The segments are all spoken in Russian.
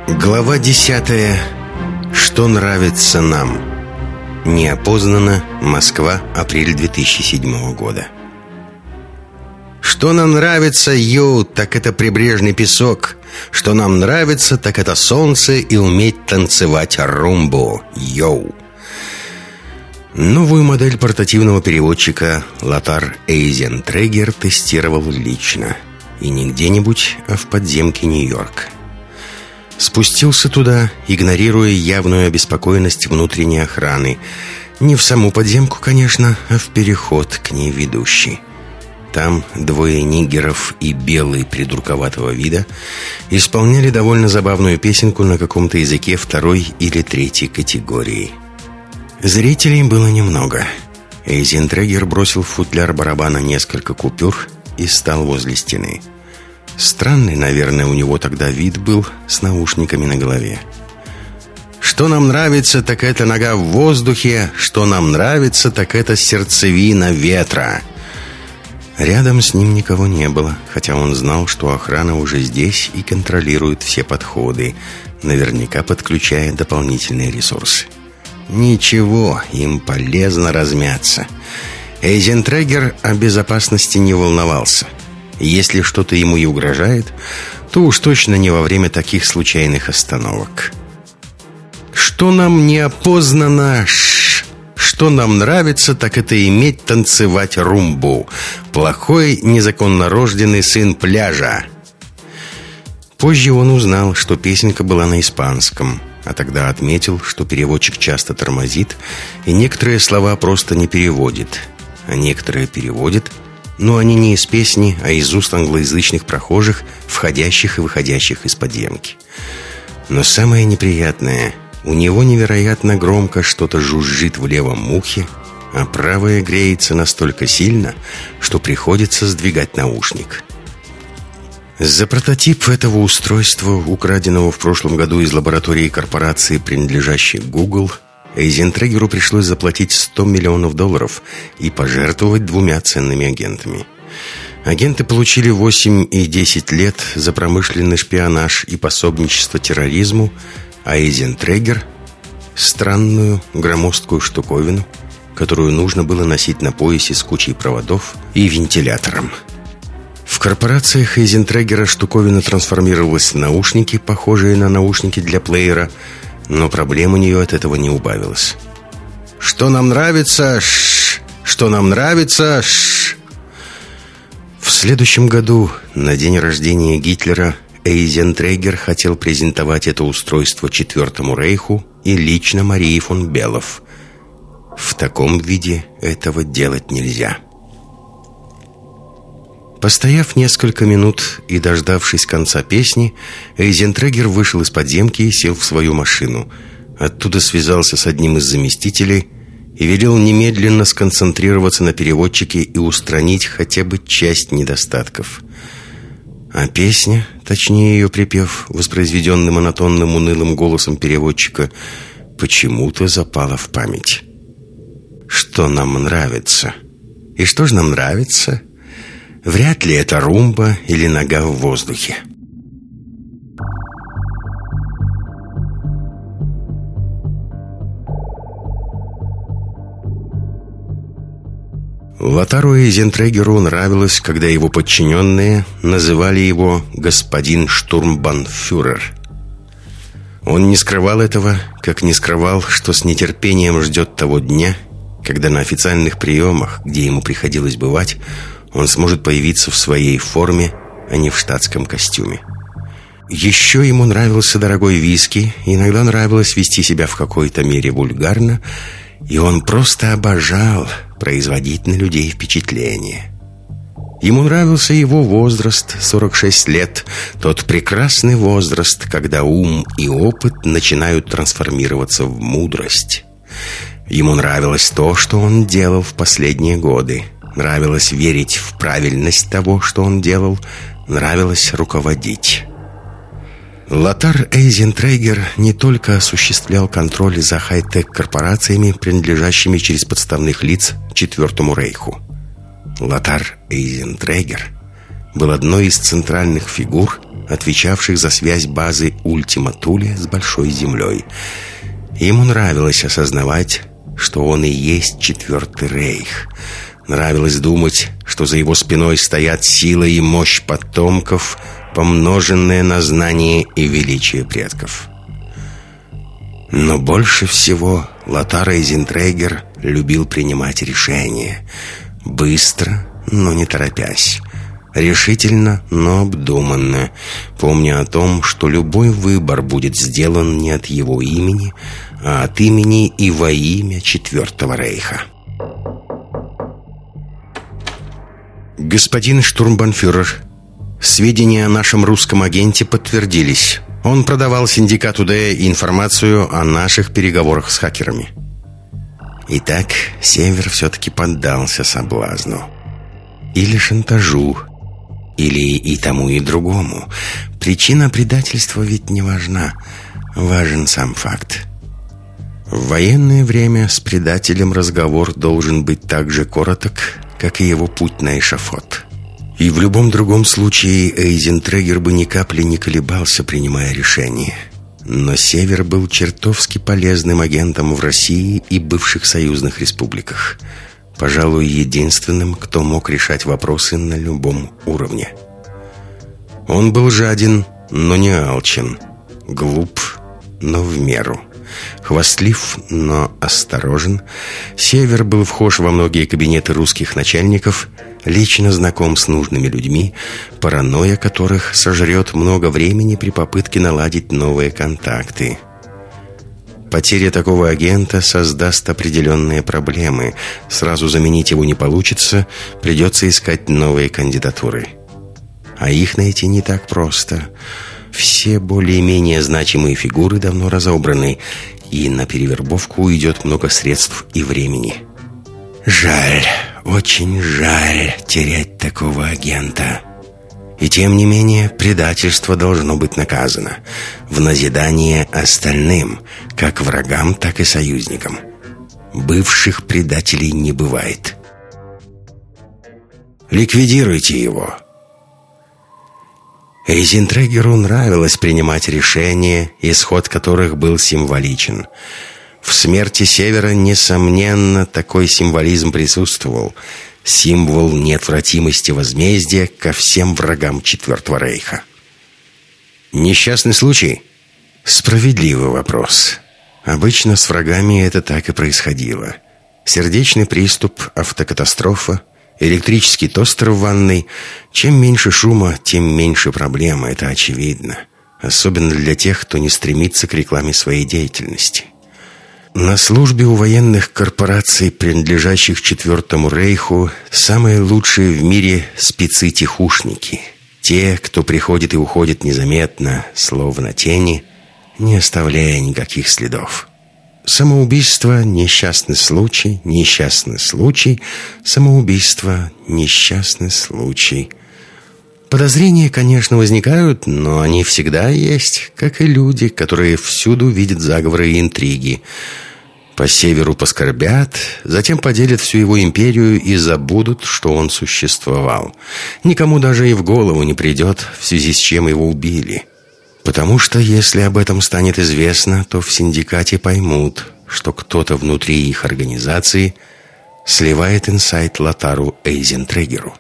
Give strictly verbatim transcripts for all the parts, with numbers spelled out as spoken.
Глава десятая. Что нравится нам? Неопознанно. Москва. Апрель две тысячи седьмого года. Что нам нравится, йоу, так это прибрежный песок. Что нам нравится, так это солнце и уметь танцевать румбу, йоу. Новую модель портативного переводчика Лотар Эйзентрегер тестировал лично. И не где-нибудь, а в подземке Нью-Йорк. Спустился туда, игнорируя явную обеспокоенность внутренней охраны. Не в саму подземку, конечно, а в переход к ней ведущий. Там двое нигеров и белый придурковатого вида исполняли довольно забавную песенку на каком-то языке второй или третьей категории. Зрителей было немного. Эйзентрегер бросил в футляр барабана несколько купюр и стал возле стены. Странный, наверное, у него тогда вид был с наушниками на голове. Что нам нравится, так это нога в воздухе. Что нам нравится, так это сердцевина ветра. Рядом с ним никого не было, хотя он знал, что охрана уже здесь и контролирует все подходы, наверняка подключая дополнительные ресурсы. Ничего, им полезно размяться. Эйзентрегер о безопасности не волновался. Если что-то ему и угрожает, то уж точно не во время таких случайных остановок. Что нам неопознанно, ш, что нам нравится, так это иметь танцевать румбу. Плохой, незаконно рожденный сын пляжа. Позже он узнал, что песенка была на испанском, а тогда отметил, что переводчик часто тормозит и некоторые слова просто не переводит, а некоторые переводит, но они не из песни, а из уст англоязычных прохожих, входящих и выходящих из подземки. Но самое неприятное, у него невероятно громко что-то жужжит в левом ухе, а правое греется настолько сильно, что приходится сдвигать наушник. За прототип этого устройства, украденного в прошлом году из лаборатории корпорации, принадлежащей Google, Эйзентрегеру пришлось заплатить сто миллионов долларов и пожертвовать двумя ценными агентами. Агенты получили восемь и десять лет за промышленный шпионаж и пособничество терроризму, а Эйзентрегер — странную громоздкую штуковину, которую нужно было носить на поясе с кучей проводов и вентилятором. В корпорациях Эйзентрегера штуковина трансформировалась в наушники, похожие на наушники для плеера, но проблем у нее от этого не убавилось. Что нам нравится, ш, что нам нравится, ш. В следующем году, на день рождения Гитлера, Эйзентрегер хотел презентовать это устройство Четвертому Рейху и лично Марии фон Белов. В таком виде этого делать нельзя. Постояв несколько минут и дождавшись конца песни, Эйзентрегер вышел из подземки и сел в свою машину. Оттуда связался с одним из заместителей и велел немедленно сконцентрироваться на переводчике и устранить хотя бы часть недостатков. А песня, точнее ее припев, воспроизведенный монотонным унылым голосом переводчика, почему-то запала в память. Что нам нравится? И что же нам нравится? Вряд ли это румба или нога в воздухе. Лотару Эйзентрегеру нравилось, когда его подчиненные называли его «господин штурмбанфюрер». Он не скрывал этого, как не скрывал, что с нетерпением ждет того дня, когда на официальных приемах, где ему приходилось бывать, он сможет появиться в своей форме, а не в штатском костюме. Еще ему нравился дорогой виски, иногда нравилось вести себя в какой-то мере вульгарно, и он просто обожал производить на людей впечатление. Ему нравился его возраст, сорок шесть лет, тот прекрасный возраст, когда ум и опыт начинают трансформироваться в мудрость. Ему нравилось то, что он делал в последние годы. Нравилось верить в правильность того, что он делал. Нравилось руководить. Лотар Эйзентрегер не только осуществлял контроль за хай-тек корпорациями, принадлежащими через подставных лиц Четвертому Рейху. Лотар Эйзентрегер был одной из центральных фигур, отвечавших за связь базы Ультима Туле с Большой Землей. Ему нравилось осознавать, что он и есть Четвертый Рейх. Нравилось думать, что за его спиной стоят сила и мощь потомков, помноженные на знание и величие предков. Но больше всего Лотар Эйзентрегер любил принимать решения. Быстро, но не торопясь. Решительно, но обдуманно, помня о том, что любой выбор будет сделан не от его имени, а от имени и во имя Четвертого Рейха. «Господин штурмбанфюрер, сведения о нашем русском агенте подтвердились. Он продавал синдикату Д информацию о наших переговорах с хакерами». Итак, Север все-таки поддался соблазну. Или шантажу, или и тому, и другому. Причина предательства ведь не важна. Важен сам факт. В военное время с предателем разговор должен быть так же короток, как и его путь на эшафот. И в любом другом случае Эйзентрегер бы ни капли не колебался, принимая решение. Но Север был чертовски полезным агентом в России и бывших союзных республиках. Пожалуй, единственным, кто мог решать вопросы на любом уровне. Он был жаден, но не алчен. Глуп, но в меру. Хвастлив, но осторожен. Север был вхож во многие кабинеты русских начальников, лично знаком с нужными людьми, паранойя которых сожрет много времени при попытке наладить новые контакты. Потеря такого агента создаст определенные проблемы. Сразу заменить его не получится, придется искать новые кандидатуры. А их найти не так просто. Все более-менее значимые фигуры давно разобраны, и на перевербовку уйдет много средств и времени. Жаль, очень жаль терять такого агента. И тем не менее, предательство должно быть наказано. В назидание остальным, как врагам, так и союзникам. Бывших предателей не бывает. Ликвидируйте его. Эйзентрегеру нравилось принимать решения, исход которых был символичен. В смерти Севера, несомненно, такой символизм присутствовал. Символ неотвратимости возмездия ко всем врагам Четвертого Рейха. Несчастный случай? Справедливый вопрос. Обычно с врагами это так и происходило. Сердечный приступ, автокатастрофа, электрический тостер в ванной. Чем меньше шума, тем меньше проблем, это очевидно. Особенно для тех, кто не стремится к рекламе своей деятельности. На службе у военных корпораций, принадлежащих Четвертому Рейху, самые лучшие в мире спецы-тихушники. Те, кто приходит и уходит незаметно, словно тени, не оставляя никаких следов. Самоубийство – несчастный случай, несчастный случай, самоубийство – несчастный случай. Подозрения, конечно, возникают, но они всегда есть, как и люди, которые всюду видят заговоры и интриги. По Северу поскорбят, затем поделят всю его империю и забудут, что он существовал. Никому даже и в голову не придет, в связи с чем его убили. Потому что, если об этом станет известно, то в синдикате поймут, что кто-то внутри их организации сливает инсайт Лотару Эйзентрегеру.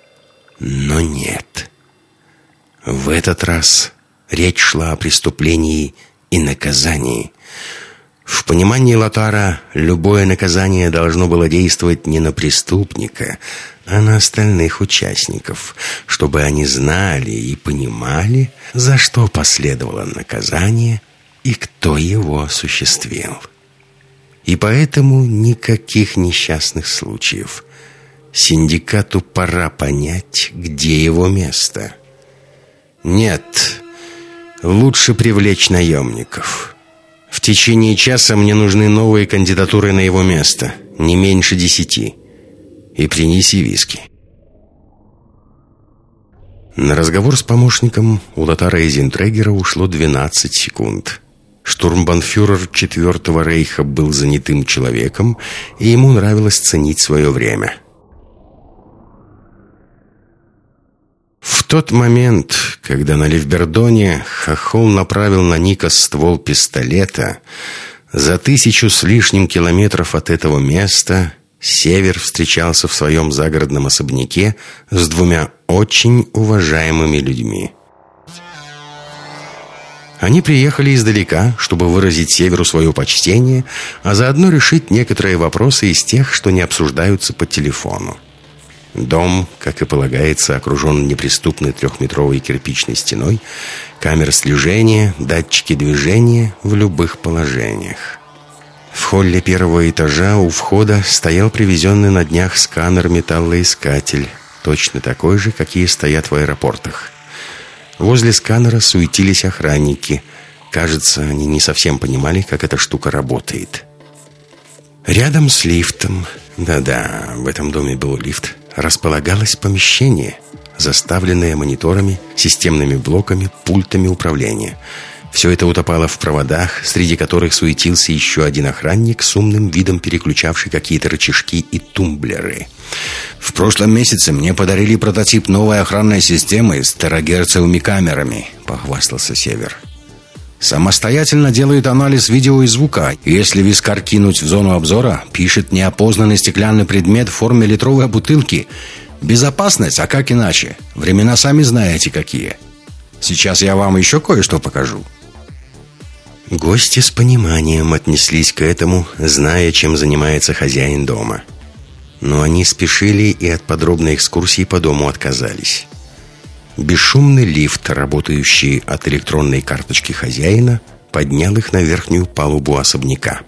Но нет. В этот раз речь шла о преступлении и наказании. В понимании Лотара любое наказание должно было действовать не на преступника, а на остальных участников, чтобы они знали и понимали, за что последовало наказание и кто его осуществил. И поэтому никаких несчастных случаев. Синдикату пора понять, где его место. Нет, лучше привлечь наемников. В течение часа мне нужны новые кандидатуры на его место, не меньше десяти. И принеси виски. На разговор с помощником у Лотара Эйзентрегера ушло двенадцать секунд. Штурмбанфюрер Четвертого Рейха был занятым человеком, и ему нравилось ценить свое время. тот момент, когда на Левбердоне Хохол направил на Ника ствол пистолета, за тысячу с лишним километров от этого места Север встречался в своем загородном особняке с двумя очень уважаемыми людьми. Они приехали издалека, чтобы выразить Северу свое почтение, а заодно решить некоторые вопросы из тех, что не обсуждаются по телефону. Дом, как и полагается, окружен неприступной трехметровой кирпичной стеной, камер слежения, датчики движения в любых положениях. В холле первого этажа у входа стоял привезенный на днях сканер-металлоискатель, точно такой же, какие стоят в аэропортах. Возле сканера суетились охранники. Кажется, они не совсем понимали, как эта штука работает. Рядом с лифтом, да-да, в этом доме был лифт, располагалось помещение, заставленное мониторами, системными блоками, пультами управления. Все это утопало в проводах, среди которых суетился еще один охранник с умным видом, переключавший какие-то рычажки и тумблеры. В прошлом месяце мне подарили прототип новой охранной системы с терагерцевыми камерами, похвастался Север. Самостоятельно делает анализ видео и звука. Если вискарь кинуть в зону обзора, пишет неопознанный стеклянный предмет в форме литровой бутылки. Безопасность, а как иначе? Времена сами знаете какие. Сейчас я вам еще кое-что покажу. Гости с пониманием отнеслись к этому, зная, чем занимается хозяин дома. Но они спешили и от подробной экскурсии по дому отказались. Бесшумный лифт, работающий от электронной карточки хозяина, поднял их на верхнюю палубу особняка.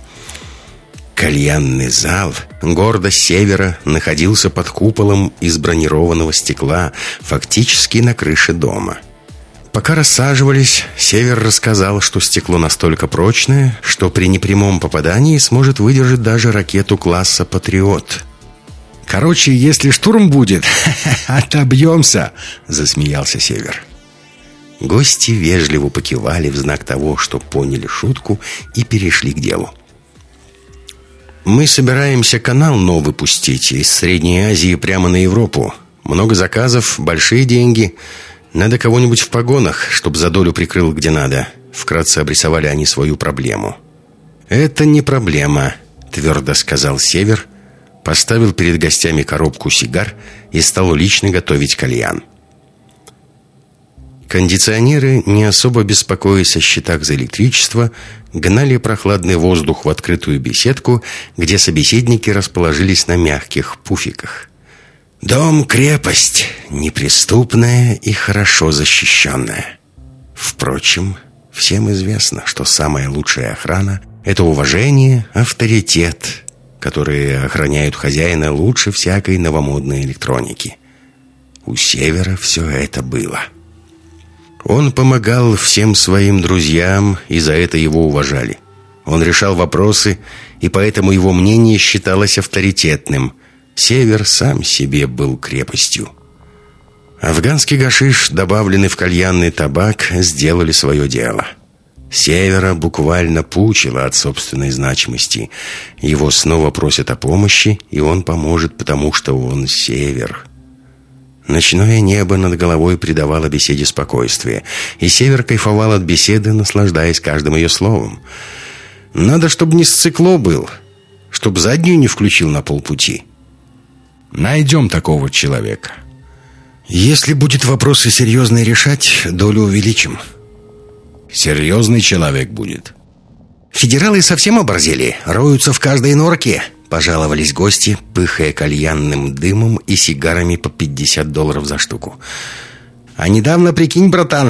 Кальянный зал города Севера находился под куполом из бронированного стекла, фактически на крыше дома. Пока рассаживались, Север рассказал, что стекло настолько прочное, что при непрямом попадании сможет выдержать даже ракету класса «Патриот». «Короче, если штурм будет, отобьемся», — засмеялся Север. Гости вежливо покивали в знак того, что поняли шутку, и перешли к делу. «Мы собираемся канал новый пустить из Средней Азии прямо на Европу. Много заказов, большие деньги. Надо кого-нибудь в погонах, чтобы за долю прикрыл где надо». Вкратце обрисовали они свою проблему. «Это не проблема», — твердо сказал Север, поставил перед гостями коробку сигар и стал лично готовить кальян. Кондиционеры, не особо беспокоясь о счетах за электричество, гнали прохладный воздух в открытую беседку, где собеседники расположились на мягких пуфиках. Дом-крепость, неприступная и хорошо защищенная. Впрочем, всем известно, что самая лучшая охрана — это уважение, авторитет, которые охраняют хозяина лучше всякой новомодной электроники. У Севера все это было. Он помогал всем своим друзьям, и за это его уважали. Он решал вопросы, и поэтому его мнение считалось авторитетным. Север сам себе был крепостью. Афганский гашиш, добавленный в кальянный табак, сделали свое дело. Севера буквально пучило от собственной значимости. Его снова просят о помощи, и он поможет, потому что он Север. Ночное небо над головой придавало беседе спокойствие, и Север кайфовал от беседы, наслаждаясь каждым ее словом. Надо, чтобы не сцикло был, чтобы заднюю не включил на полпути. Найдем такого человека. Если будет вопросы серьезные решать, долю увеличим. Серьезный человек будет. Федералы совсем оборзели, роются в каждой норке, пожаловались гости, пыхая кальянным дымом и сигарами по пятьдесят долларов за штуку. А недавно, прикинь, братан,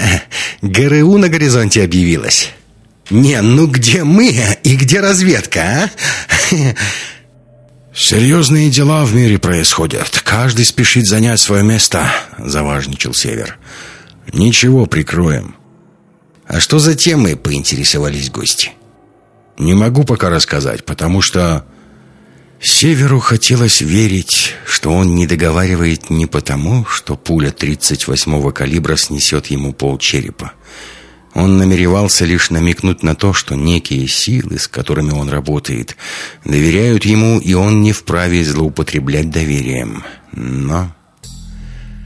ГРУ на горизонте объявилась. Не, ну где мы и где разведка, а? Серьезные дела в мире происходят. Каждый спешит занять свое место, заважничал Север. Ничего, прикроем. А что за темы, поинтересовались гости? Не могу пока рассказать, потому что... Северу хотелось верить, что он не договаривает не потому, что пуля тридцать восьмого калибра снесет ему полчерепа. Он намеревался лишь намекнуть на то, что некие силы, с которыми он работает, доверяют ему, и он не вправе злоупотреблять доверием. Но...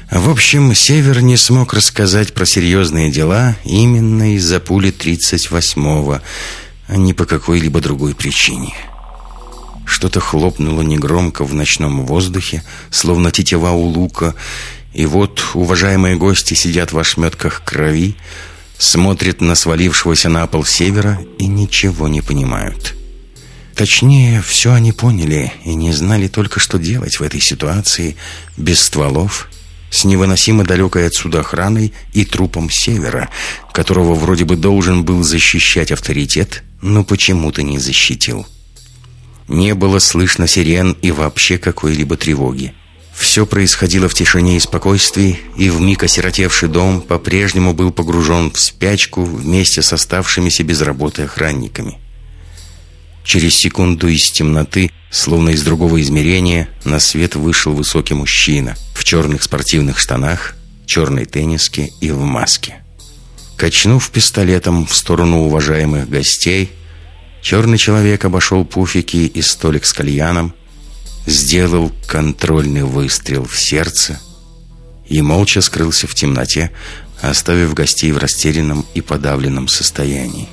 В общем, Север не смог рассказать про серьезные дела именно из-за пули тридцать восьмого, а не по какой-либо другой причине. Что-то хлопнуло негромко в ночном воздухе, словно тетива у лука, и вот уважаемые гости сидят в ошметках крови, смотрят на свалившегося на пол Севера и ничего не понимают. Точнее, все они поняли и не знали только, что делать в этой ситуации без стволов, с невыносимо далекой отсюда охраной и трупом Севера, которого вроде бы должен был защищать авторитет, но почему-то не защитил. Не было слышно сирен и вообще какой-либо тревоги. Все происходило в тишине и спокойствии, и вмиг осиротевший дом по-прежнему был погружен в спячку вместе с оставшимися без работы охранниками. Через секунду из темноты, словно из другого измерения, на свет вышел высокий мужчина в черных спортивных штанах, черной тенниске и в маске. Качнув пистолетом в сторону уважаемых гостей, черный человек обошел пуфики и столик с кальяном, сделал контрольный выстрел в сердце и молча скрылся в темноте, оставив гостей в растерянном и подавленном состоянии.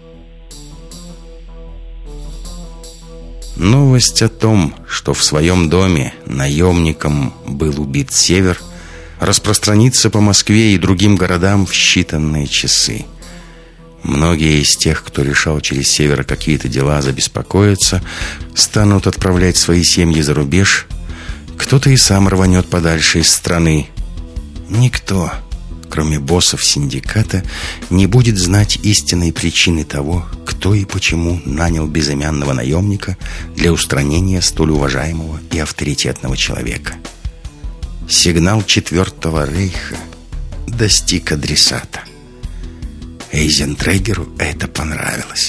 Новость о том, что в своем доме наемником был убит Север, распространится по Москве и другим городам в считанные часы. Многие из тех, кто решал через Север какие-то дела, забеспокоятся, станут отправлять свои семьи за рубеж. Кто-то и сам рванет подальше из страны. Никто, кроме боссов синдиката, не будет знать истинной причины того, кто и почему нанял безымянного наемника для устранения столь уважаемого и авторитетного человека. Сигнал Четвертого Рейха достиг адресата. Эйзентрегеру это понравилось.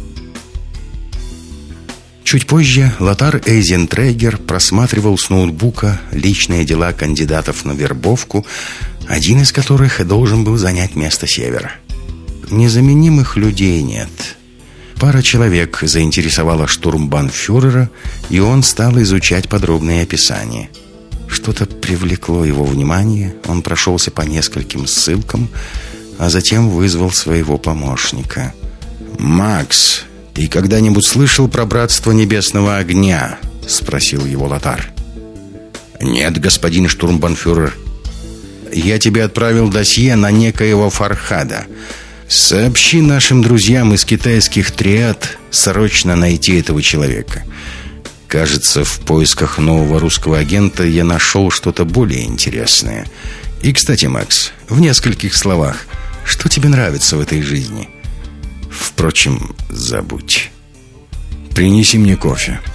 Чуть позже Лотар Эйзентрегер просматривал с ноутбука личные дела кандидатов на вербовку, один из которых должен был занять место Севера. Незаменимых людей нет. Пара человек заинтересовала штурмбанфюрера, и он стал изучать подробные описания. Что-то привлекло его внимание, он прошелся по нескольким ссылкам, а затем вызвал своего помощника. «Макс, ты когда-нибудь слышал про Братство Небесного Огня?» — спросил его Лотар. «Нет, господин штурмбанфюрер. Я тебе отправил досье на некоего Фархада. Сообщи нашим друзьям из китайских триад срочно найти этого человека. Кажется, в поисках нового русского агента я нашел что-то более интересное. И, кстати, Макс, в нескольких словах, что тебе нравится в этой жизни? Впрочем, забудь. Принеси мне кофе».